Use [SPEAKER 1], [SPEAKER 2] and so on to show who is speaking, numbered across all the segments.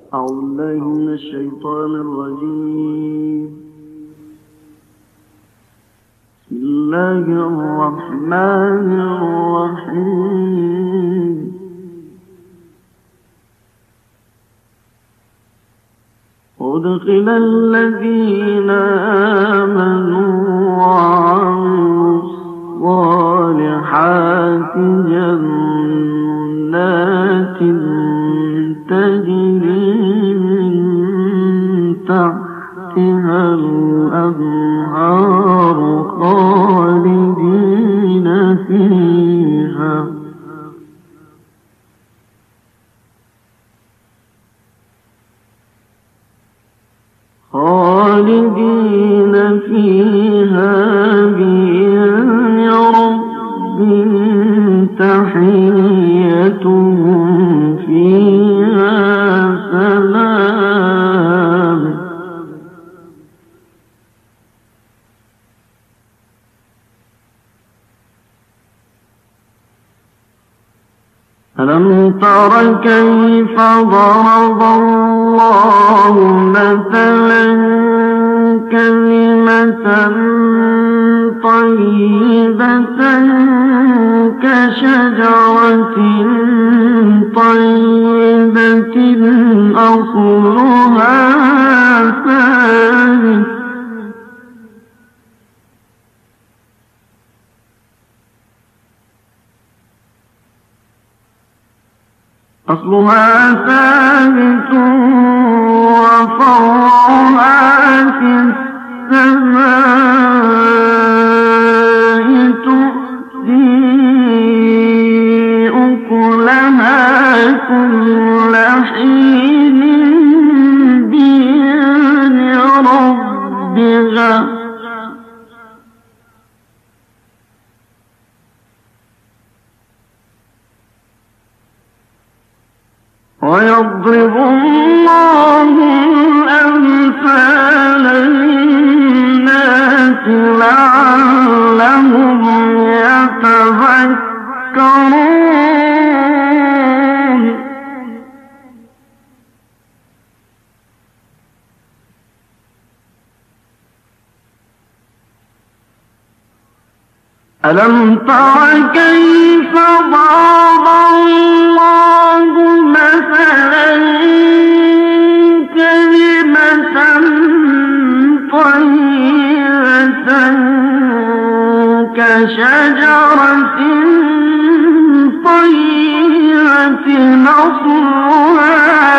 [SPEAKER 1] أعوذ بالله من الشيطان الرجيم. بسم الله الرحمن الرحيم. أدخل الذين آمنوا وعملوا الصالحات جنات تجري من تحتها الأنهار خالدين فيها بإذن ربهم تحيتهم فيها سلام. ألم تر كيف ضرب الله مثلا كلمة طيبة كشجرة طيبة أصلها ثابت وفرعها في السماء تؤتي أكلها كل حين بإذن ربها ويضرب الله الأمثال للناس لعلهم يتذكرون. ألم تر كيف ضرب الله مثلا كلمة طيبة كشجرة طيبة أصلها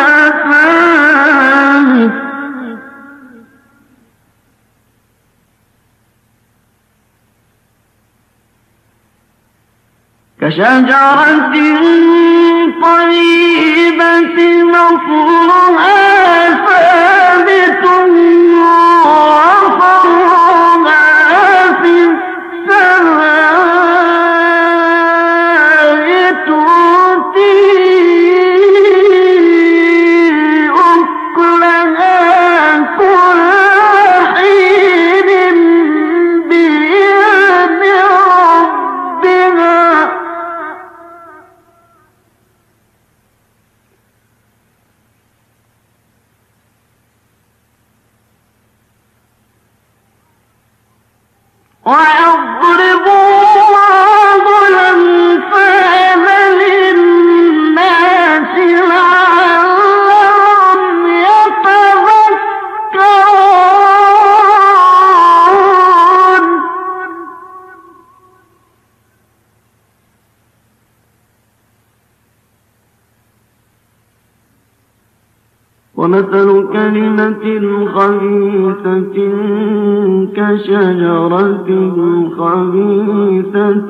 [SPEAKER 1] ثابت كشجرة طيبة أصلها ثابت وفرعها في السماء تؤتي أكلها كل حين بإذن ربها ويضرب الله الأمثال للناس لعلهم يتذكرون. ومثل كلمة خبيثة كشجرة خبيثة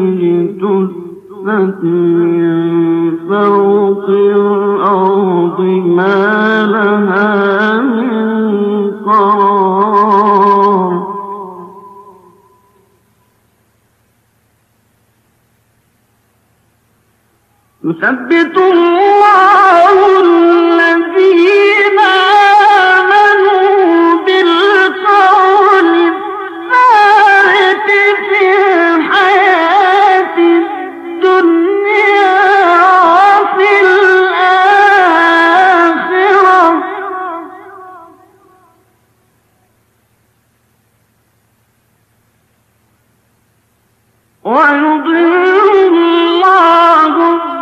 [SPEAKER 1] اجتثت من فوق الأرض ما لها من قرار. يثبت الله الذين آمنوا بالقول الثابت في الحياة الدنيا وفي الآخرة ويضل الله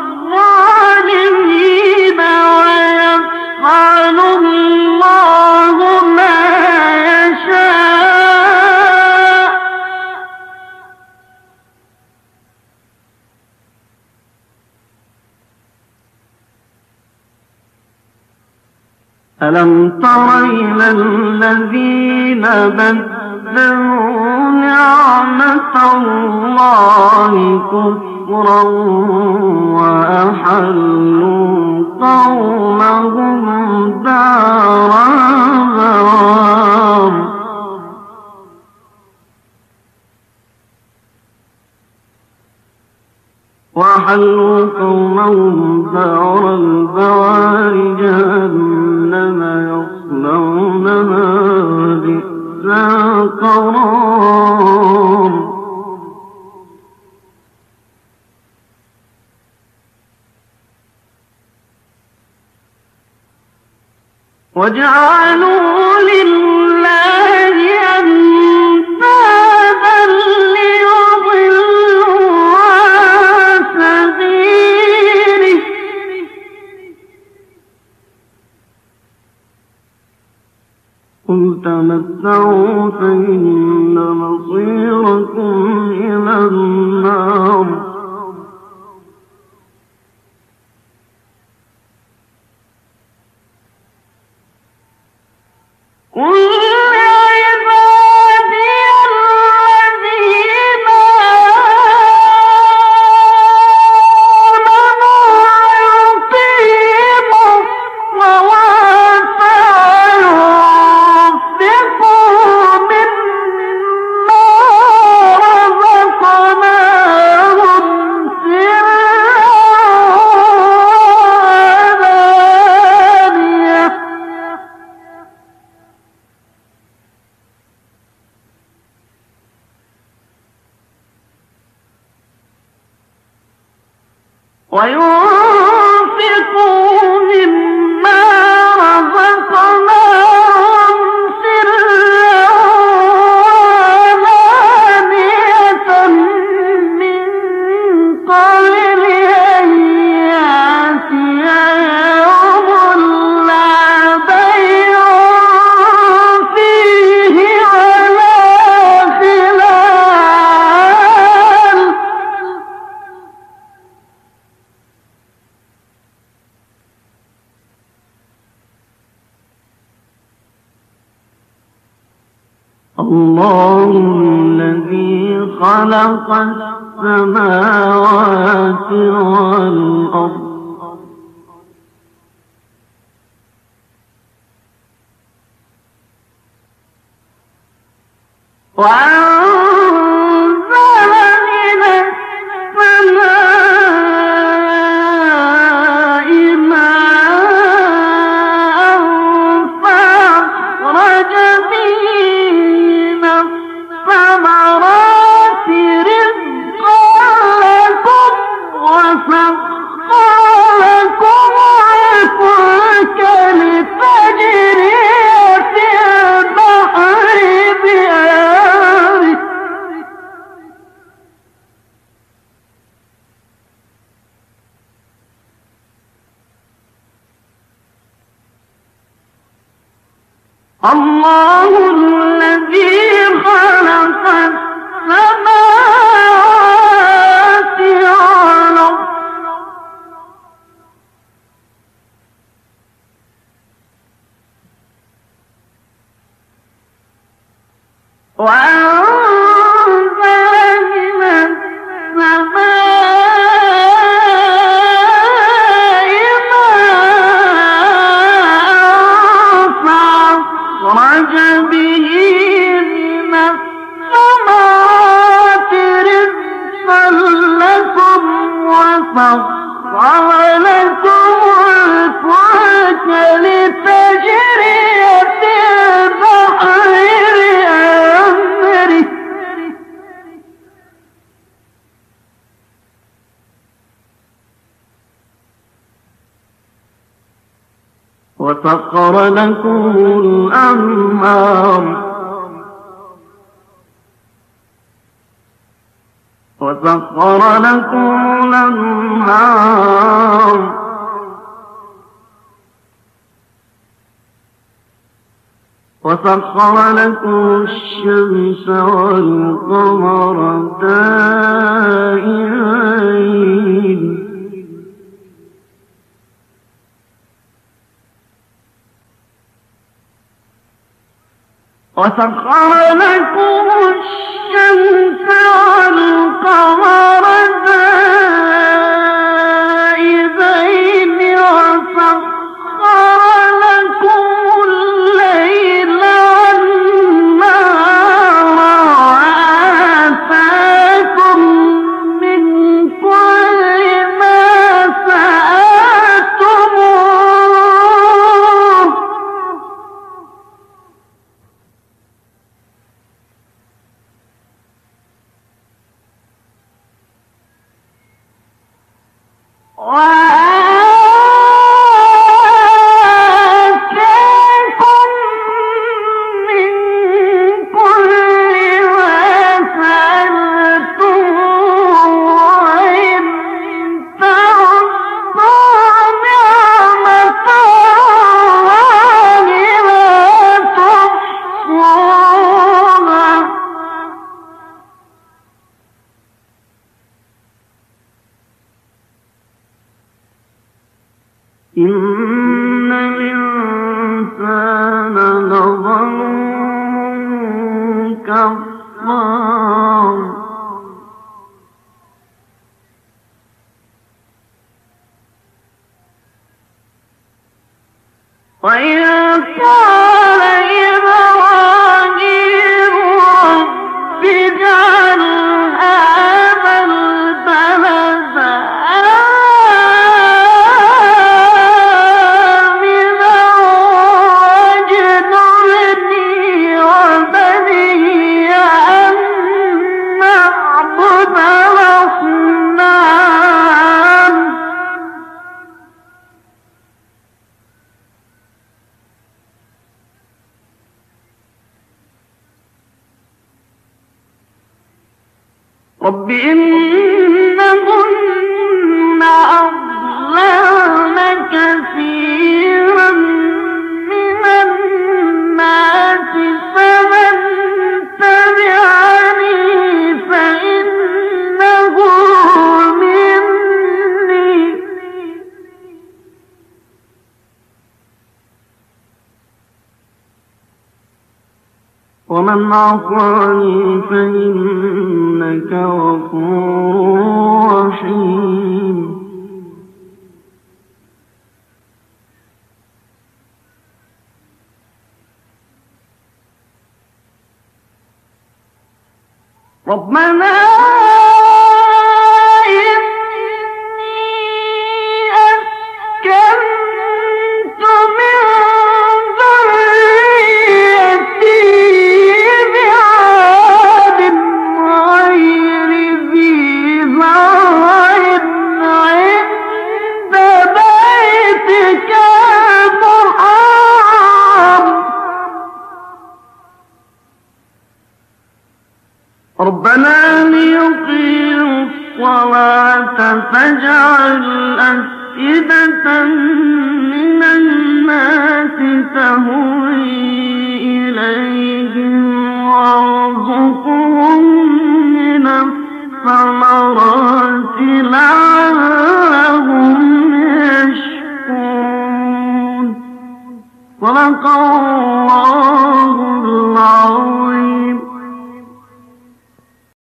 [SPEAKER 1] الظالمين ويفعل الله ما يشاء. ألم تر إلى الذين بدلوا نعمة الله كفرا وأحلوا قومهم دار البوار جهنم يصلونها بئس القرار. وجعلوا لله أندادا ليضلوا عن سبيله قل تمتعوا فإن مصيركم إلى النار. قل لعبادي الذين آمنوا يقيموا الصلاة وينفقوا مما رزقناهم سرا وعلانية من قبل أن يأتي يوم لا بيع فيه ولا خلال. الله الذي خلق السماوات والأرض وأنزل من السماء ماء فأخرج به الثمرات رزقا لكم وسخر لكم الفلك لتجري في البحر بأمره الله الذي خلق السماوات والأرض وأنزل من السماء ماء فأخرج به من الثمرات رزقا لكم وسخر لكم الفلك لتجري في البحر بأمره وسخر لكم الأنهار وسخر لكم الأنهار وسخر لكم الشمس والقمر دائبين وسخر لكم الشمس والقمر دائبين وسخر لكم الليل والنهار وآتاكم من كل ما سألتموه وآتاكم من كل ما سألتموه وإن تعدوا نعمة الله لا تحصوها إن الإنسان لظلوم كفار وإذا قال إبراهيم رب اجعل هذا البلد آمنا واجنبني وبني أن نعبد الأصنام رب إنهن أضللن كثيرا من الناس فمن تبعني فإنه مني ومن عصاني فإنك غفور رحيم ربنا إني أسكنت من ذريتي بعاد غير ذي زرع عند بيتك المحرم ربنا ليقيموا الصلاة فاجعل أفئدة من الناس تهوي إليهم وارزقهم من الثمرات لعلهم يشكرون صدق الله العظيم